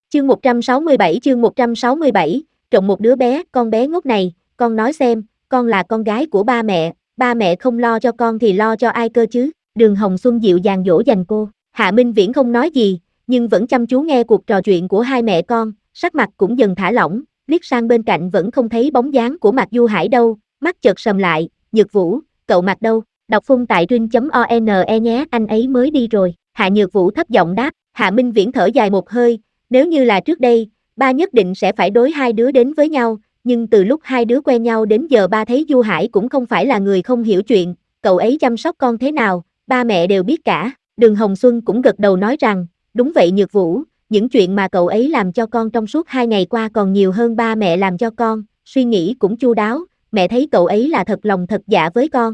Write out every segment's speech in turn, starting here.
Chương 167, trộn một đứa bé, con bé ngốc này, con nói xem, con là con gái của ba mẹ không lo cho con thì lo cho ai cơ chứ? Đường Hồng Xuân dịu dàng dỗ dành cô. Hạ Minh Viễn không nói gì, nhưng vẫn chăm chú nghe cuộc trò chuyện của hai mẹ con, sắc mặt cũng dần thả lỏng, liếc sang bên cạnh vẫn không thấy bóng dáng của Mạc Du Hải đâu, mắt chợt sầm lại, Nhược Vũ, cậu Mạc đâu? Đọc phun tại truyện.one nhé, anh ấy mới đi rồi. Hạ Nhược Vũ thấp giọng đáp. Hạ Minh Viễn thở dài một hơi, nếu như là trước đây, ba nhất định sẽ phải đối hai đứa đến với nhau, nhưng từ lúc hai đứa quen nhau đến giờ ba thấy Du Hải cũng không phải là người không hiểu chuyện, cậu ấy chăm sóc con thế nào, ba mẹ đều biết cả. Đường Hồng Xuân cũng gật đầu nói rằng, đúng vậy Nhược Vũ, những chuyện mà cậu ấy làm cho con trong suốt 2 ngày qua còn nhiều hơn ba mẹ làm cho con, suy nghĩ cũng chu đáo, mẹ thấy cậu ấy là thật lòng thật dạ với con.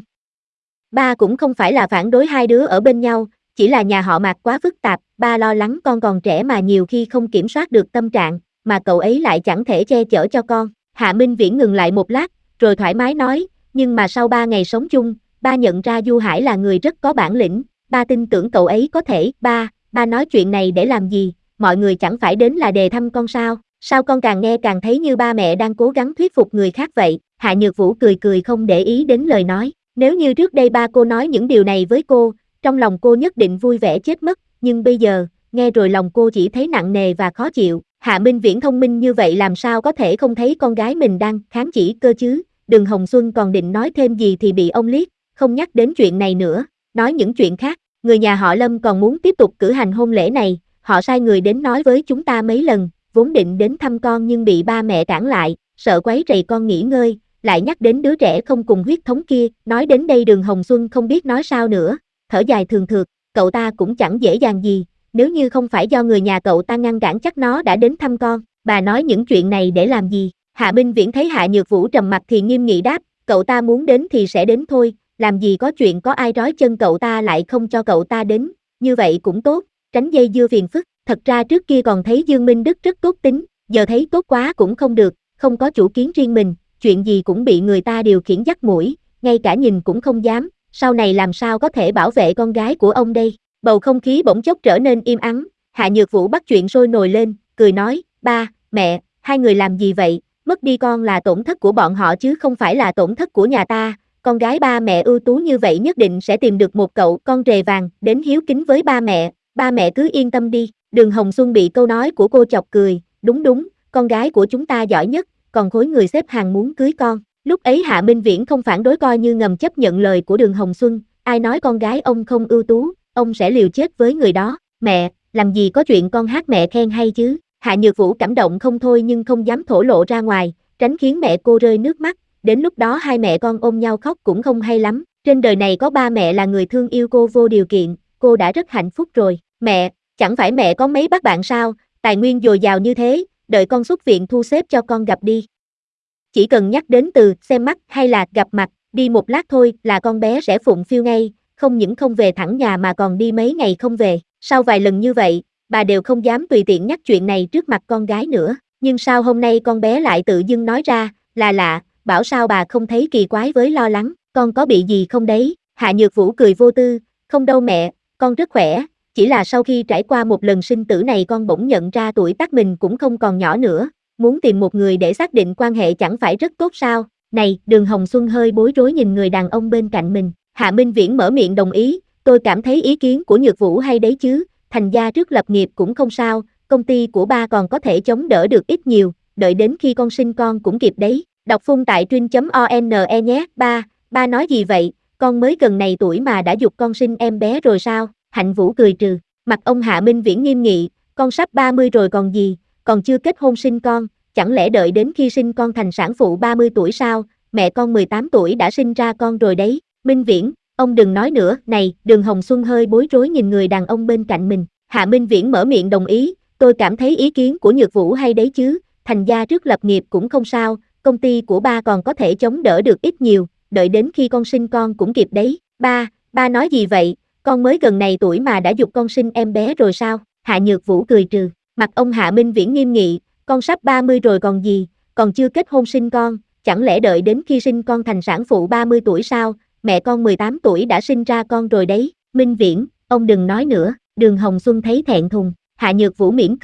Ba cũng không phải là phản đối hai đứa ở bên nhau, chỉ là nhà họ Mạc quá phức tạp, ba lo lắng con còn trẻ mà nhiều khi không kiểm soát được tâm trạng, mà cậu ấy lại chẳng thể che chở cho con. Hạ Minh Viễn ngừng lại một lát, rồi thoải mái nói, nhưng mà sau 3 ngày sống chung, ba nhận ra Du Hải là người rất có bản lĩnh, ba tin tưởng cậu ấy có thể, ba nói chuyện này để làm gì, mọi người chẳng phải đến là đề thăm con sao, sao con càng nghe càng thấy như ba mẹ đang cố gắng thuyết phục người khác vậy. Hạ Nhược Vũ cười cười không để ý đến lời nói, nếu như trước đây ba cô nói những điều này với cô, trong lòng cô nhất định vui vẻ chết mất, nhưng bây giờ, nghe rồi lòng cô chỉ thấy nặng nề và khó chịu. Hạ Minh Viễn thông minh như vậy làm sao có thể không thấy con gái mình đang kháng chỉ cơ chứ? Đường Hồng Xuân còn định nói thêm gì thì bị ông liếc, không nhắc đến chuyện này nữa, nói những chuyện khác. Người nhà họ Lâm còn muốn tiếp tục cử hành hôn lễ này, họ sai người đến nói với chúng ta mấy lần, vốn định đến thăm con nhưng bị ba mẹ cản lại, sợ quấy rầy con nghỉ ngơi, lại nhắc đến đứa trẻ không cùng huyết thống kia. Nói đến đây Đường Hồng Xuân không biết nói sao nữa, thở dài thường thượt, cậu ta cũng chẳng dễ dàng gì, nếu như không phải do người nhà cậu ta ngăn cản chắc nó đã đến thăm con, bà nói những chuyện này để làm gì? Hạ Minh Viễn thấy Hạ Nhược Vũ trầm mặt thì nghiêm nghị đáp, cậu ta muốn đến thì sẽ đến thôi, làm gì có chuyện có ai trói chân cậu ta lại không cho cậu ta đến, như vậy cũng tốt, tránh dây dưa phiền phức. Thật ra trước kia còn thấy Dương Minh Đức rất tốt tính, giờ thấy tốt quá cũng không được, không có chủ kiến riêng mình, chuyện gì cũng bị người ta điều khiển dắt mũi, ngay cả nhìn cũng không dám, sau này làm sao có thể bảo vệ con gái của ông đây? Bầu không khí bỗng chốc trở nên im ắng, Hạ Nhược Vũ bắt chuyện sôi nổi lên, cười nói, ba, mẹ, hai người làm gì vậy, mất đi con là tổn thất của bọn họ chứ không phải là tổn thất của nhà ta, con gái ba mẹ ưu tú như vậy nhất định sẽ tìm được một cậu con rề vàng đến hiếu kính với ba mẹ cứ yên tâm đi. Đường Hồng Xuân bị câu nói của cô chọc cười, đúng, con gái của chúng ta giỏi nhất, còn khối người xếp hàng muốn cưới con. Lúc ấy Hạ Minh Viễn không phản đối coi như ngầm chấp nhận lời của Đường Hồng Xuân, ai nói con gái ông không ưu tú, ông sẽ liều chết với người đó. Mẹ, làm gì có chuyện con hát mẹ khen hay chứ? Hạ Nhược Vũ cảm động không thôi nhưng không dám thổ lộ ra ngoài, tránh khiến mẹ cô rơi nước mắt, đến lúc đó hai mẹ con ôm nhau khóc cũng không hay lắm. Trên đời này có ba mẹ là người thương yêu cô vô điều kiện, cô đã rất hạnh phúc rồi. Mẹ, chẳng phải mẹ có mấy bác bạn sao, tài nguyên dồi dào như thế, đợi con xuất viện thu xếp cho con gặp đi. Chỉ cần nhắc đến từ xem mắt hay là gặp mặt, đi một lát thôi là con bé sẽ phụng phiu ngay, không những không về thẳng nhà mà còn đi mấy ngày không về. Sau vài lần như vậy, bà đều không dám tùy tiện nhắc chuyện này trước mặt con gái nữa, nhưng sao hôm nay con bé lại tự dưng nói ra, là lạ, bảo sao bà không thấy kỳ quái với lo lắng, con có bị gì không đấy? Hạ Nhược Vũ cười vô tư, không đâu mẹ, con rất khỏe, chỉ là sau khi trải qua một lần sinh tử này con bỗng nhận ra tuổi tác mình cũng không còn nhỏ nữa, muốn tìm một người để xác định quan hệ chẳng phải rất tốt sao? Này, Đường Hồng Xuân hơi bối rối nhìn người đàn ông bên cạnh mình. Hạ Minh Viễn mở miệng đồng ý, tôi cảm thấy ý kiến của Nhược Vũ hay đấy chứ, thành gia trước lập nghiệp cũng không sao, công ty của ba còn có thể chống đỡ được ít nhiều, đợi đến khi con sinh con cũng kịp đấy. Đọc phun tại truyện.one nhé. Ba nói gì vậy, con mới gần này tuổi mà đã giục con sinh em bé rồi sao? Hạnh Vũ cười trừ, mặt ông Hạ Minh Viễn nghiêm nghị, con sắp 30 rồi còn gì, còn chưa kết hôn sinh con, chẳng lẽ đợi đến khi sinh con thành sản phụ 30 tuổi sao, mẹ con 18 tuổi đã sinh ra con rồi đấy. Minh Viễn, ông đừng nói nữa, này, Đường Hồng Xuân hơi bối rối nhìn người đàn ông bên cạnh mình. Hạ Minh Viễn mở miệng đồng ý, tôi cảm thấy ý kiến của Nhược Vũ hay đấy chứ, thành gia trước lập nghiệp cũng không sao, công ty của ba còn có thể chống đỡ được ít nhiều, đợi đến khi con sinh con cũng kịp đấy. Ba nói gì vậy, con mới gần này tuổi mà đã giục con sinh em bé rồi sao? Hạ Nhược Vũ cười trừ, mặt ông Hạ Minh Viễn nghiêm nghị, con sắp 30 rồi còn gì, còn chưa kết hôn sinh con, chẳng lẽ đợi đến khi sinh con thành sản phụ 30 tuổi sao, mẹ con 18 tuổi đã sinh ra con rồi đấy. Minh Viễn, ông đừng nói nữa. Đường Hồng Xuân thấy thẹn thùng, Hạ Nhược Vũ mỉm cười,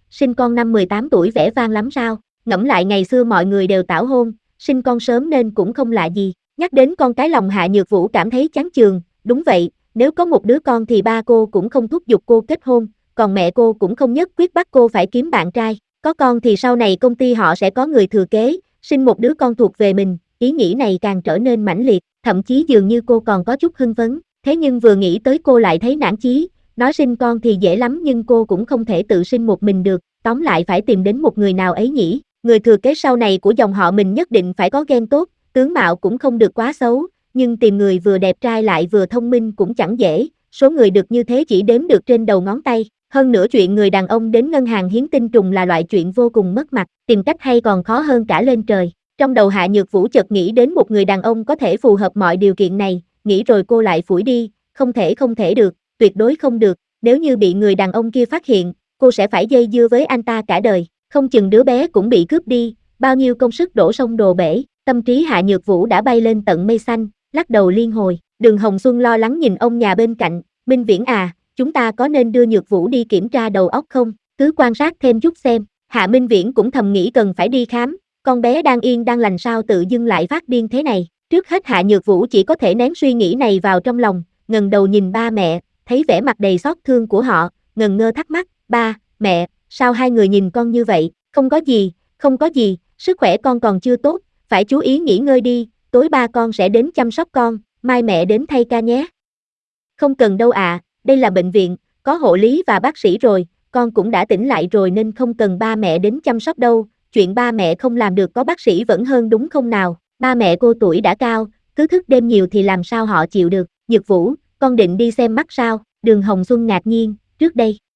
sinh con năm 18 tuổi vẻ vang lắm sao, ngẫm lại ngày xưa mọi người đều tảo hôn, sinh con sớm nên cũng không lạ gì, nhắc đến con cái lòng Hạ Nhược Vũ cảm thấy chán chường, đúng vậy, nếu có một đứa con thì ba cô cũng không thúc giục cô kết hôn, còn mẹ cô cũng không nhất quyết bắt cô phải kiếm bạn trai, có con thì sau này công ty họ sẽ có người thừa kế, sinh một đứa con thuộc về mình, ý nghĩ này càng trở nên mãnh liệt, thậm chí dường như cô còn có chút hưng phấn, thế nhưng vừa nghĩ tới cô lại thấy nản chí, nói sinh con thì dễ lắm nhưng cô cũng không thể tự sinh một mình được, tóm lại phải tìm đến một người nào ấy nhỉ, người thừa kế sau này của dòng họ mình nhất định phải có gen tốt, tướng mạo cũng không được quá xấu, nhưng tìm người vừa đẹp trai lại vừa thông minh cũng chẳng dễ, số người được như thế chỉ đếm được trên đầu ngón tay. Hơn nữa chuyện người đàn ông đến ngân hàng hiến tinh trùng là loại chuyện vô cùng mất mặt, tìm cách hay còn khó hơn cả lên trời. Trong đầu Hạ Nhược Vũ chợt nghĩ đến một người đàn ông có thể phù hợp mọi điều kiện này, nghĩ rồi cô lại phủi đi, không thể được, tuyệt đối không được, nếu như bị người đàn ông kia phát hiện, cô sẽ phải dây dưa với anh ta cả đời, không chừng đứa bé cũng bị cướp đi, bao nhiêu công sức đổ sông đổ bể, tâm trí Hạ Nhược Vũ đã bay lên tận mây xanh, lắc đầu liên hồi, Đường Hồng Xuân lo lắng nhìn ông nhà bên cạnh, Minh Viễn à, chúng ta có nên đưa Nhược Vũ đi kiểm tra đầu óc không, cứ quan sát thêm chút xem, Hạ Minh Viễn cũng thầm nghĩ cần phải đi khám, con bé đang yên đang lành sao tự dưng lại phát điên thế này, trước hết Hạ Nhược Vũ chỉ có thể nén suy nghĩ này vào trong lòng, ngẩng đầu nhìn ba mẹ, thấy vẻ mặt đầy xót thương của họ, ngần ngơ thắc mắc, ba, mẹ, sao hai người nhìn con như vậy, không có gì, sức khỏe con còn chưa tốt, phải chú ý nghỉ ngơi đi, tối ba con sẽ đến chăm sóc con, mai mẹ đến thay ca nhé. Không cần đâu ạ, đây là bệnh viện, có hộ lý và bác sĩ rồi, con cũng đã tỉnh lại rồi nên không cần ba mẹ đến chăm sóc đâu, chuyện ba mẹ không làm được có bác sĩ vẫn hơn đúng không nào, ba mẹ cô tuổi đã cao, cứ thức đêm nhiều thì làm sao họ chịu được, Nhược Vũ, con định đi xem mắt sao, Đường Hồng Xuân ngạc nhiên, trước đây,